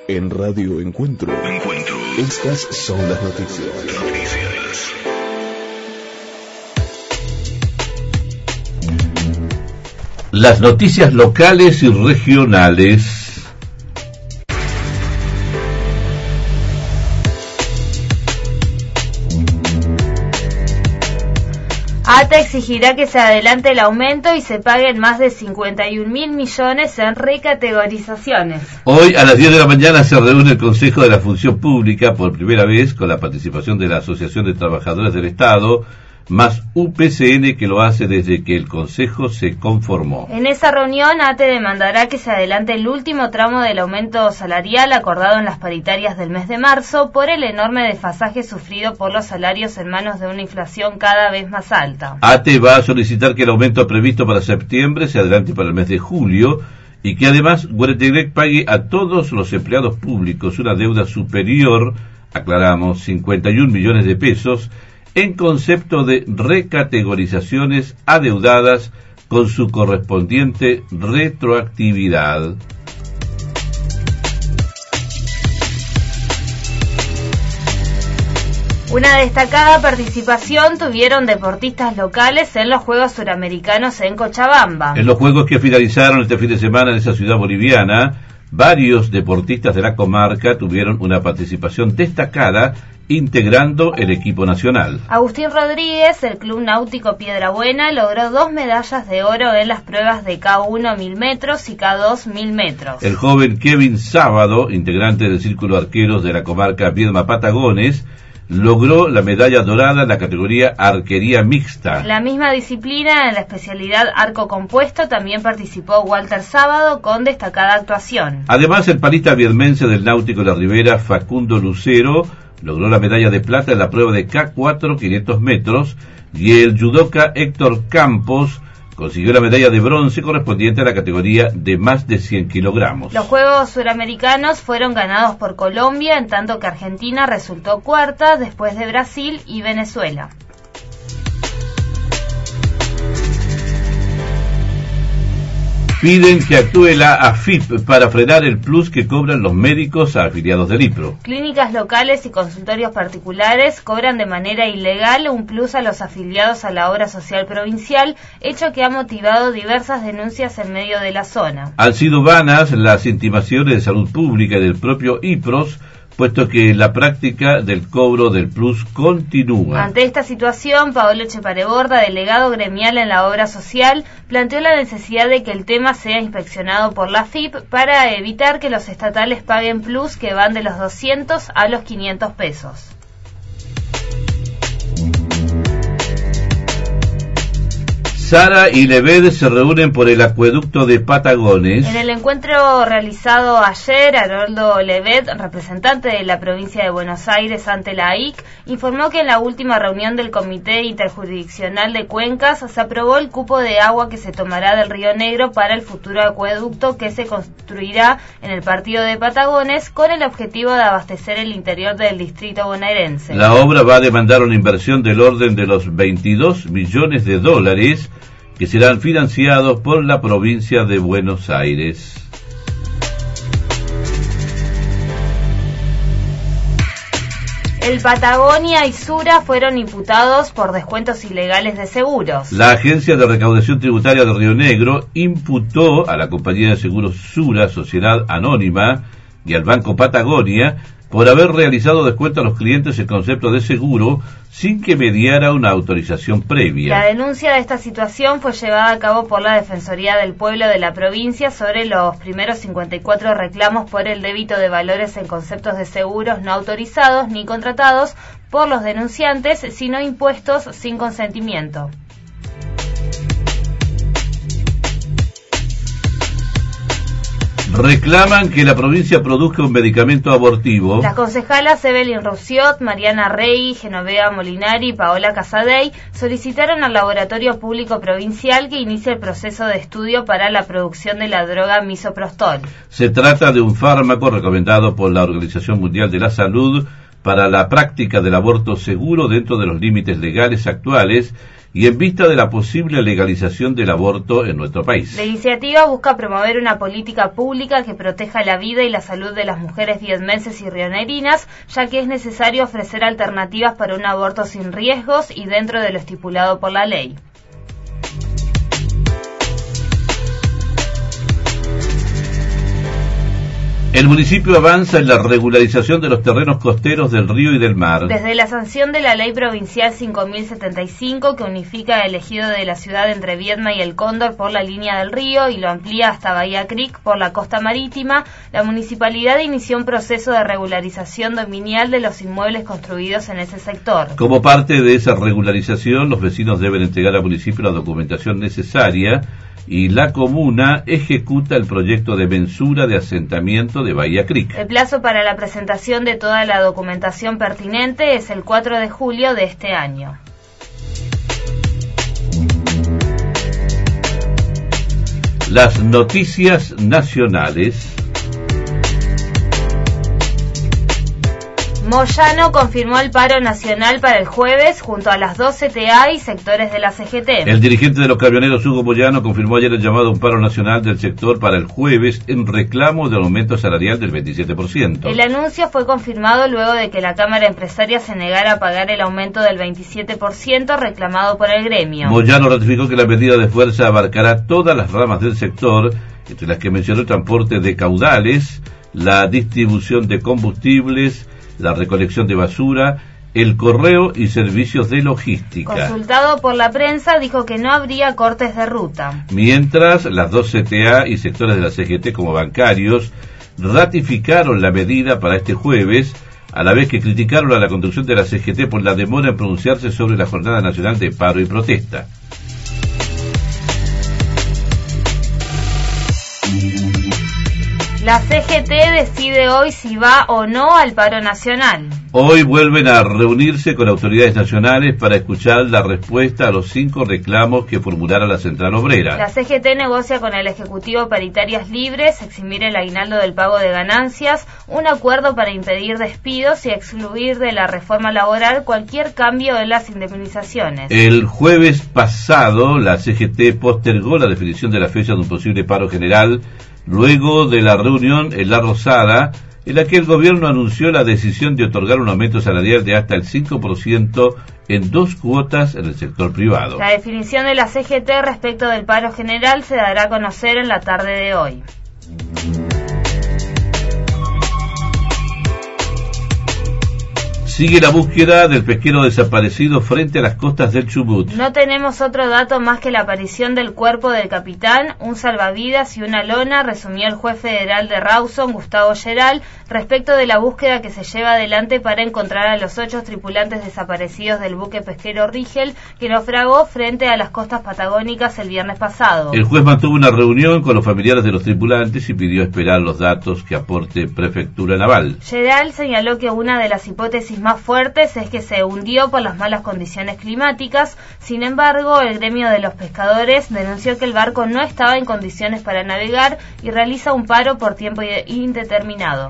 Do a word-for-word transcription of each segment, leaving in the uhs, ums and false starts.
En Radio Encuentro. Encuentro. Estas son las noticias. Noticias. Las noticias locales y regionales. A T E exigirá que se adelante el aumento y se paguen más de cincuenta y un mil millones en recategorizaciones. Hoy a las diez de la mañana se reúne el Consejo de la Función Pública por primera vez con la participación de la Asociación de Trabajadores del Estado, más U P C N, que lo hace desde que el Consejo se conformó. En esa reunión, A T E demandará que se adelante el último tramo del aumento salarial acordado en las paritarias del mes de marzo por el enorme desfasaje sufrido por los salarios en manos de una inflación cada vez más alta. A T E va a solicitar que el aumento previsto para septiembre se adelante para el mes de julio y que además Guaretegrec pague a todos los empleados públicos una deuda superior, aclaramos, cincuenta y un millones de pesos, en concepto de recategorizaciones adeudadas con su correspondiente retroactividad. Una destacada participación tuvieron deportistas locales en los Juegos Suramericanos en Cochabamba. En los Juegos que finalizaron este fin de semana en esa ciudad boliviana, varios deportistas de la comarca tuvieron una participación destacada integrando el equipo nacional. Agustín Rodríguez, el Club Náutico Piedrabuena, logró dos medallas de oro en las pruebas de K uno mil metros y K dos mil metros. El joven Kevin Sábado, integrante del Círculo Arqueros de la comarca Viedma Patagones, logró la medalla dorada en la categoría arquería mixta. En la misma disciplina, en la especialidad arco compuesto, también participó Walter Sábado con destacada actuación. Además, el palista viedmense del Náutico La Ribera, Facundo Lucero, logró la medalla de plata en la prueba de K cuatro quinientos metros y el judoka Héctor Campos consiguió la medalla de bronce correspondiente a la categoría de más de cien kilogramos. Los Juegos Suramericanos fueron ganados por Colombia, en tanto que Argentina resultó cuarta después de Brasil y Venezuela. Piden que actúe la A F I P para frenar el plus que cobran los médicos a afiliados del IPRO. Clínicas locales y consultorios particulares cobran de manera ilegal un plus a los afiliados a la obra social provincial, hecho que ha motivado diversas denuncias en medio de la zona. Han sido vanas las intimaciones de salud pública y del propio IPROS, puesto que la práctica del cobro del plus continúa. Ante esta situación, Paolo Chepareborda, delegado gremial en la obra social, planteó la necesidad de que el tema sea inspeccionado por la A F I P para evitar que los estatales paguen plus que van de los doscientos a los quinientos pesos. Sara y Leved se reúnen por el acueducto de Patagones. En el encuentro realizado ayer, Haroldo Leved, representante de la provincia de Buenos Aires ante la A I C, informó que en la última reunión del Comité Interjurisdiccional de Cuencas se aprobó el cupo de agua que se tomará del Río Negro para el futuro acueducto que se construirá en el partido de Patagones con el objetivo de abastecer el interior del distrito bonaerense. La obra va a demandar una inversión del orden de los veintidós millones de dólares que serán financiados por la provincia de Buenos Aires. El Patagonia y Sura fueron imputados por descuentos ilegales de seguros. La Agencia de Recaudación Tributaria de Río Negro imputó a la compañía de seguros Sura, Sociedad Anónima, y al Banco Patagonia por haber realizado descuento a los clientes en concepto de seguro sin que mediara una autorización previa. La denuncia de esta situación fue llevada a cabo por la Defensoría del Pueblo de la provincia sobre los primeros cincuenta y cuatro reclamos por el débito de valores en conceptos de seguros no autorizados ni contratados por los denunciantes, sino impuestos sin consentimiento. Reclaman que la provincia produzca un medicamento abortivo. Las concejalas Evelyn Roussiot, Mariana Rey, Genoveva Molinari y Paola Casadei solicitaron al Laboratorio Público Provincial que inicie el proceso de estudio para la producción de la droga misoprostol. Se trata de un fármaco recomendado por la Organización Mundial de la Salud para la práctica del aborto seguro dentro de los límites legales actuales y en vista de la posible legalización del aborto en nuestro país. La iniciativa busca promover una política pública que proteja la vida y la salud de las mujeres vietmenses y rionerinas, ya que es necesario ofrecer alternativas para un aborto sin riesgos y dentro de lo estipulado por la ley. El municipio avanza en la regularización de los terrenos costeros del río y del mar. Desde la sanción de la Ley Provincial cinco mil setenta y cinco, que unifica el ejido de la ciudad entre Viedma y El Cóndor por la línea del río y lo amplía hasta Bahía Creek por la costa marítima, la municipalidad inició un proceso de regularización dominial de los inmuebles construidos en ese sector. Como parte de esa regularización, los vecinos deben entregar al municipio la documentación necesaria y la comuna ejecuta el proyecto de mensura de asentamiento de Bahía Creek. El plazo para la presentación de toda la documentación pertinente es el cuatro de julio de este año. Las noticias nacionales. Moyano confirmó el paro nacional para el jueves junto a las dos C T A y sectores de la C G T. El dirigente de los camioneros, Hugo Moyano, confirmó ayer el llamado a un paro nacional del sector para el jueves en reclamo del aumento salarial del veintisiete por ciento. El anuncio fue confirmado luego de que la Cámara Empresaria se negara a pagar el aumento del veintisiete por ciento reclamado por el gremio. Moyano ratificó que la medida de fuerza abarcará todas las ramas del sector, entre las que mencionó el transporte de caudales, la distribución de combustibles, la recolección de basura, el correo y servicios de logística. Consultado por la prensa, dijo que no habría cortes de ruta. Mientras, las dos C T A y sectores de la C G T como bancarios ratificaron la medida para este jueves, a la vez que criticaron a la conducción de la C G T por la demora en pronunciarse sobre la Jornada Nacional de Paro y Protesta. La C G T decide hoy si va o no al paro nacional. Hoy vuelven a reunirse con autoridades nacionales para escuchar la respuesta a los cinco reclamos que formulara la Central Obrera. La C G T negocia con el Ejecutivo paritarias libres, eximir el aguinaldo del pago de ganancias, un acuerdo para impedir despidos y excluir de la reforma laboral cualquier cambio en las indemnizaciones. El jueves pasado, la C G T postergó la definición de la fecha de un posible paro general luego de la reunión en La Rosada, en la que el gobierno anunció la decisión de otorgar un aumento salarial de hasta el cinco por ciento en dos cuotas en el sector privado. La definición de la C G T respecto del paro general se dará a conocer en la tarde de hoy. Sigue la búsqueda del pesquero desaparecido frente a las costas del Chubut. No tenemos otro dato más que la aparición del cuerpo del capitán, un salvavidas y una lona, resumió el juez federal de Rawson, Gustavo Geral, respecto de la búsqueda que se lleva adelante para encontrar a los ocho tripulantes desaparecidos del buque pesquero Rigel, que naufragó frente a las costas patagónicas el viernes pasado. El juez mantuvo una reunión con los familiares de los tripulantes y pidió esperar los datos que aporte Prefectura Naval. Geral señaló que una de las hipótesis más fuertes es que se hundió por las malas condiciones climáticas. Sin embargo, el gremio de los pescadores denunció que el barco no estaba en condiciones para navegar y realiza un paro por tiempo indeterminado.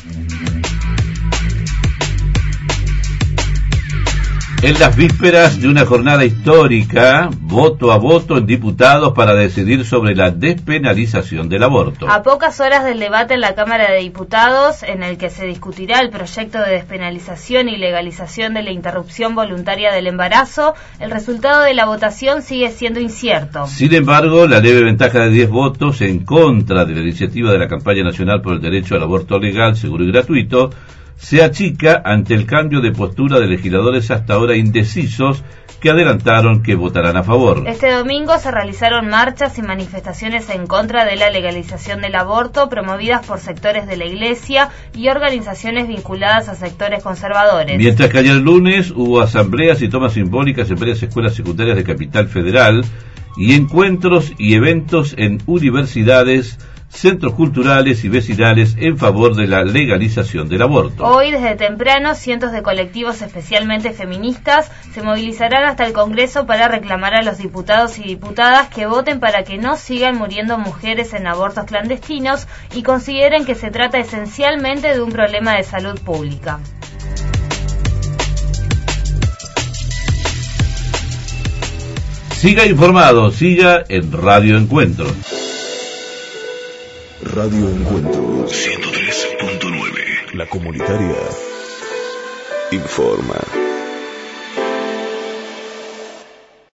En las vísperas de una jornada histórica, voto a voto en diputados para decidir sobre la despenalización del aborto. A pocas horas del debate en la Cámara de Diputados, en el que se discutirá el proyecto de despenalización y legalización de la interrupción voluntaria del embarazo, el resultado de la votación sigue siendo incierto. Sin embargo, la leve ventaja de diez votos en contra de la iniciativa de la Campaña Nacional por el Derecho al Aborto Legal, Seguro y Gratuito se achica ante el cambio de postura de legisladores hasta ahora indecisos que adelantaron que votarán a favor. Este domingo se realizaron marchas y manifestaciones en contra de la legalización del aborto promovidas por sectores de la Iglesia y organizaciones vinculadas a sectores conservadores. Mientras que ayer lunes hubo asambleas y tomas simbólicas en varias escuelas secundarias de Capital Federal y encuentros y eventos en universidades, centros culturales y vecinales en favor de la legalización del aborto. Hoy, desde temprano, cientos de colectivos especialmente feministas se movilizarán hasta el Congreso para reclamar a los diputados y diputadas que voten para que no sigan muriendo mujeres en abortos clandestinos y consideren que se trata esencialmente de un problema de salud pública. Siga informado, siga en Radio Encuentro. Radio Encuentro ciento tres punto nueve. La comunitaria informa.